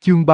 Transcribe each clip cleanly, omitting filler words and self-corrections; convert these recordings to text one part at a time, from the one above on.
Chương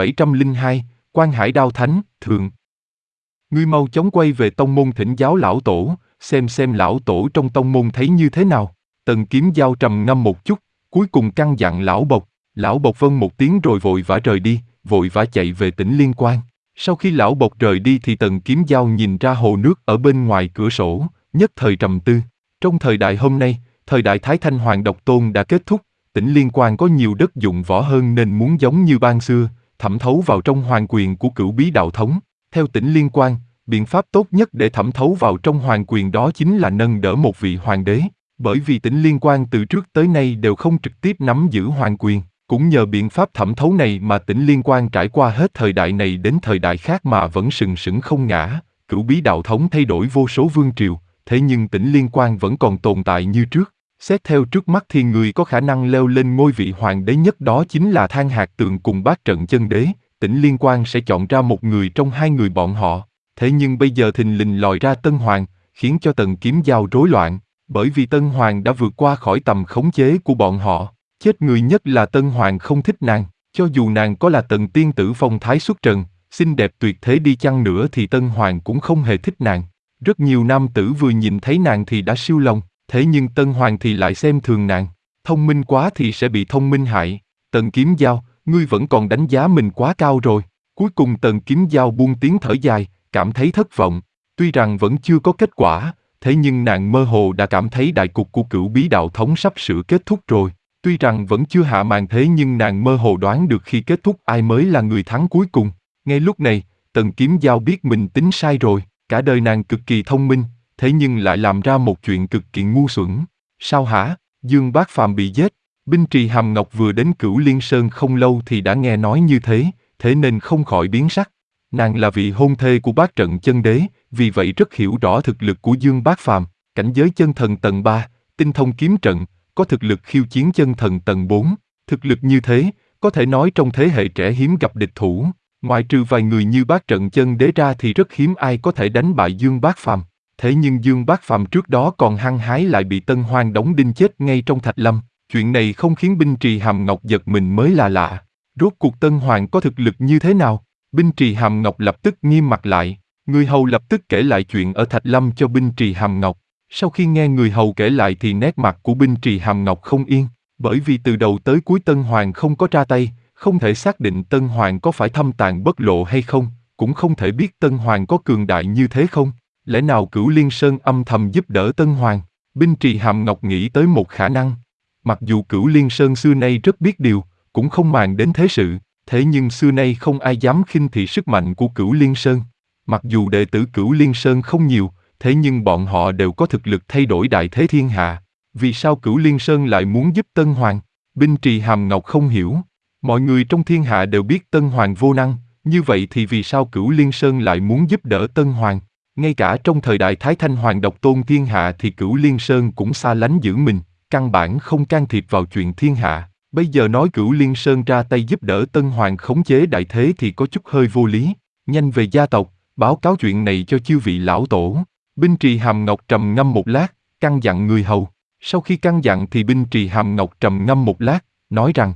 3702, Quan Hải Đao Thánh, Thượng. Ngươi mau chóng quay về tông môn thỉnh giáo lão tổ, xem lão tổ trong tông môn thấy như thế nào. Tần Kiếm Giao trầm ngâm một chút, cuối cùng căn dặn lão Bộc. Lão Bộc vâng một tiếng rồi vội vã rời đi, vội vã chạy về tỉnh Liên Quan. Sau khi lão Bộc rời đi thì Tần Kiếm Giao nhìn ra hồ nước ở bên ngoài cửa sổ, nhất thời trầm tư. Trong thời đại hôm nay, thời đại Thái Thanh Hoàng Độc Tôn đã kết thúc, tỉnh Liên Quan có nhiều đất dụng võ hơn nên muốn giống như ban xưa, thẩm thấu vào trong hoàng quyền của Cửu Bí Đạo Thống. Theo tỉnh Liên Quan, biện pháp tốt nhất để thẩm thấu vào trong hoàng quyền đó chính là nâng đỡ một vị hoàng đế, bởi vì tỉnh Liên Quan từ trước tới nay đều không trực tiếp nắm giữ hoàng quyền. Cũng nhờ biện pháp thẩm thấu này mà tỉnh Liên Quan trải qua hết thời đại này đến thời đại khác mà vẫn sừng sững không ngã. Cửu Bí Đạo Thống thay đổi vô số vương triều, thế nhưng tỉnh Liên Quan vẫn còn tồn tại như trước. Xét theo trước mắt thì người có khả năng leo lên ngôi vị hoàng đế nhất đó chính là Than Hạc Tượng cùng Bát Trận Chân Đế. Tỉnh Liên Quan sẽ chọn ra một người trong hai người bọn họ. Thế nhưng bây giờ thình lình lòi ra Tân Hoàng, khiến cho Tần Kiếm Giao rối loạn, bởi vì Tân Hoàng đã vượt qua khỏi tầm khống chế của bọn họ. Chết người nhất là Tân Hoàng không thích nàng, cho dù nàng có là Tần tiên tử phong thái xuất trần, xinh đẹp tuyệt thế đi chăng nữa thì Tân Hoàng cũng không hề thích nàng. Rất nhiều nam tử vừa nhìn thấy nàng thì đã siêu lòng, thế nhưng Tân Hoàng thì lại xem thường nàng. Thông minh quá thì sẽ bị thông minh hại. Tần Kiếm Giao, ngươi vẫn còn đánh giá mình quá cao rồi. Cuối cùng Tần Kiếm Giao buông tiếng thở dài, cảm thấy thất vọng. Tuy rằng vẫn chưa có kết quả, thế nhưng nàng mơ hồ đã cảm thấy đại cục của Cửu Bí Đạo Thống sắp sửa kết thúc rồi. Tuy rằng vẫn chưa hạ màn thế nhưng nàng mơ hồ đoán được khi kết thúc ai mới là người thắng cuối cùng. Ngay lúc này, Tần Kiếm Giao biết mình tính sai rồi. Cả đời nàng cực kỳ thông minh, thế nhưng lại làm ra một chuyện cực kỳ ngu xuẩn. Sao hả? Dương Bác Phàm bị giết. Binh Trì Hàm Ngọc vừa đến Cửu Liên Sơn không lâu thì đã nghe nói như thế, thế nên không khỏi biến sắc. Nàng là vị hôn thê của Bát Trận Chân Đế, vì vậy rất hiểu rõ thực lực của Dương Bác Phàm, cảnh giới chân thần tầng 3, tinh thông kiếm trận, có thực lực khiêu chiến chân thần tầng 4. Thực lực như thế, có thể nói trong thế hệ trẻ hiếm gặp địch thủ, ngoại trừ vài người như Bát Trận Chân Đế ra thì rất hiếm ai có thể đánh bại Dương Bác Phàm. Thế nhưng Dương Bác Phàm trước đó còn hăng hái lại bị Tân Hoang đóng đinh chết ngay trong Thạch Lâm. Chuyện này không khiến Binh Trì Hàm Ngọc giật mình mới là lạ. Rốt cuộc Tân Hoàng có thực lực như thế nào? Binh Trì Hàm Ngọc lập tức nghiêm mặt lại. Người hầu lập tức kể lại chuyện ở Thạch Lâm cho Binh Trì Hàm Ngọc. Sau khi nghe người hầu kể lại thì nét mặt của Binh Trì Hàm Ngọc không yên, bởi vì từ đầu tới cuối Tân Hoàng không có ra tay, không thể xác định Tân Hoàng có phải thâm tàn bất lộ hay không, cũng không thể biết Tân Hoàng có cường đại như thế không. Lẽ nào Cửu Liên Sơn âm thầm giúp đỡ Tân Hoàng? Binh Trì Hàm Ngọc nghĩ tới một khả năng. Mặc dù Cửu Liên Sơn xưa nay rất biết điều, cũng không màng đến thế sự, thế nhưng xưa nay không ai dám khinh thị sức mạnh của Cửu Liên Sơn. Mặc dù đệ tử Cửu Liên Sơn không nhiều, thế nhưng bọn họ đều có thực lực thay đổi đại thế thiên hạ. Vì sao Cửu Liên Sơn lại muốn giúp Tân Hoàng? Binh Trì Hàm Ngọc không hiểu. Mọi người trong thiên hạ đều biết Tân Hoàng vô năng, như vậy thì vì sao Cửu Liên Sơn lại muốn giúp đỡ Tân Hoàng? Ngay cả trong thời đại Thái Thanh Hoàng Độc Tôn thiên hạ thì Cửu Liên Sơn cũng xa lánh giữ mình, căn bản không can thiệp vào chuyện thiên hạ. Bây giờ nói Cửu Liên Sơn ra tay giúp đỡ Tân Hoàng khống chế đại thế thì có chút hơi vô lý. Nhanh về gia tộc, báo cáo chuyện này cho chư vị lão tổ. Binh Trì Hàm Ngọc trầm ngâm một lát, căn dặn người hầu. Sau khi căn dặn thì Binh Trì Hàm Ngọc trầm ngâm một lát, nói rằng: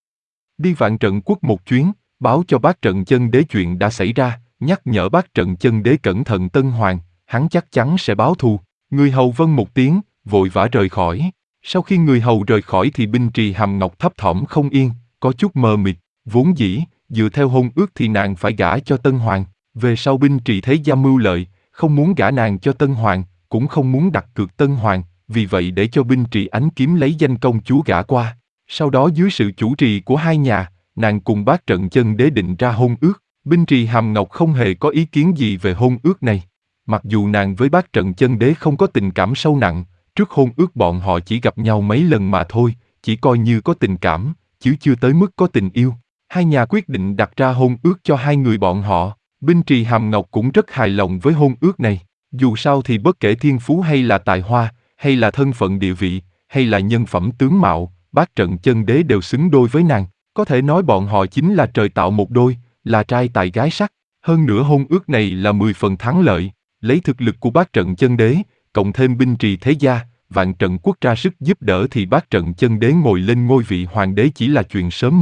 đi Vạn Trận Quốc một chuyến, báo cho Bát Trận Chân Đế chuyện đã xảy ra, nhắc nhở Bát Trận Chân Đế cẩn thận Tân Hoàng, hắn chắc chắn sẽ báo thù. Người hầu vâng một tiếng, vội vã rời khỏi. Sau khi người hầu rời khỏi thì Binh Trì Hàm Ngọc thấp thỏm không yên, có chút mờ mịt. Vốn dĩ, dựa theo hôn ước thì nàng phải gả cho Tân Hoàng. Về sau Binh Trì thấy gia mưu lợi, không muốn gả nàng cho Tân Hoàng, cũng không muốn đặt cược Tân Hoàng, vì vậy để cho Binh Trì Ánh Kiếm lấy danh công chúa gả qua. Sau đó dưới sự chủ trì của hai nhà, nàng cùng Bát Trận Chân Đế định ra hôn ước. Binh Trì Hàm Ngọc không hề có ý kiến gì về hôn ước này. Mặc dù nàng với Bát Trận Chân Đế không có tình cảm sâu nặng, trước hôn ước bọn họ chỉ gặp nhau mấy lần mà thôi, chỉ coi như có tình cảm, chứ chưa tới mức có tình yêu. Hai nhà quyết định đặt ra hôn ước cho hai người bọn họ. Binh Trì Hàm Ngọc cũng rất hài lòng với hôn ước này. Dù sao thì bất kể thiên phú hay là tài hoa, hay là thân phận địa vị, hay là nhân phẩm tướng mạo, Bát Trận Chân Đế đều xứng đôi với nàng. Có thể nói bọn họ chính là trời tạo một đôi, là trai tài gái sắc. Hơn nữa hôn ước này là 10 phần thắng lợi. Lấy thực lực của Bát Trận Chân Đế, cộng thêm Binh Trì thế gia, Vạn Trận Quốc ra sức giúp đỡ thì Bát Trận Chân Đế ngồi lên ngôi vị hoàng đế chỉ là chuyện sớm muộn.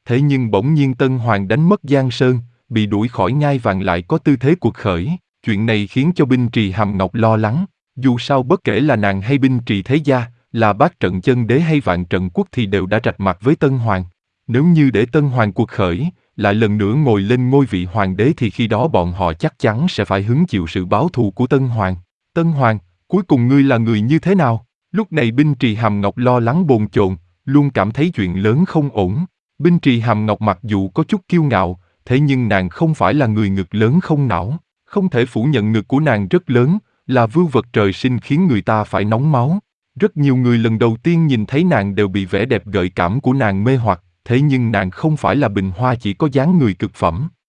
Thế nhưng bỗng nhiên Tân Hoàng đánh mất Giang Sơn, bị đuổi khỏi ngai vàng lại có tư thế cuộc khởi. Chuyện này khiến cho Binh Trì Hàm Ngọc lo lắng. Dù sao bất kể là nàng hay Binh Trì Thế Gia, là Bát Trận Chân Đế hay Vạn Trận Quốc thì đều đã rạch mặt với Tân Hoàng. Nếu như để Tân Hoàng cuộc khởi, lại lần nữa ngồi lên ngôi vị hoàng đế thì khi đó bọn họ chắc chắn sẽ phải hứng chịu sự báo thù của Tân Hoàng. Tân Hoàng, cuối cùng ngươi là người như thế nào? Lúc này Binh Trì Hàm Ngọc lo lắng bồn chồn, luôn cảm thấy chuyện lớn không ổn. Binh Trì Hàm Ngọc mặc dù có chút kiêu ngạo, thế nhưng nàng không phải là người ngực lớn không não. Không thể phủ nhận ngực của nàng rất lớn, là vưu vật trời sinh khiến người ta phải nóng máu. Rất nhiều người lần đầu tiên nhìn thấy nàng đều bị vẻ đẹp gợi cảm của nàng mê hoặc, thế nhưng nàng không phải là bình hoa chỉ có dáng người cực phẩm.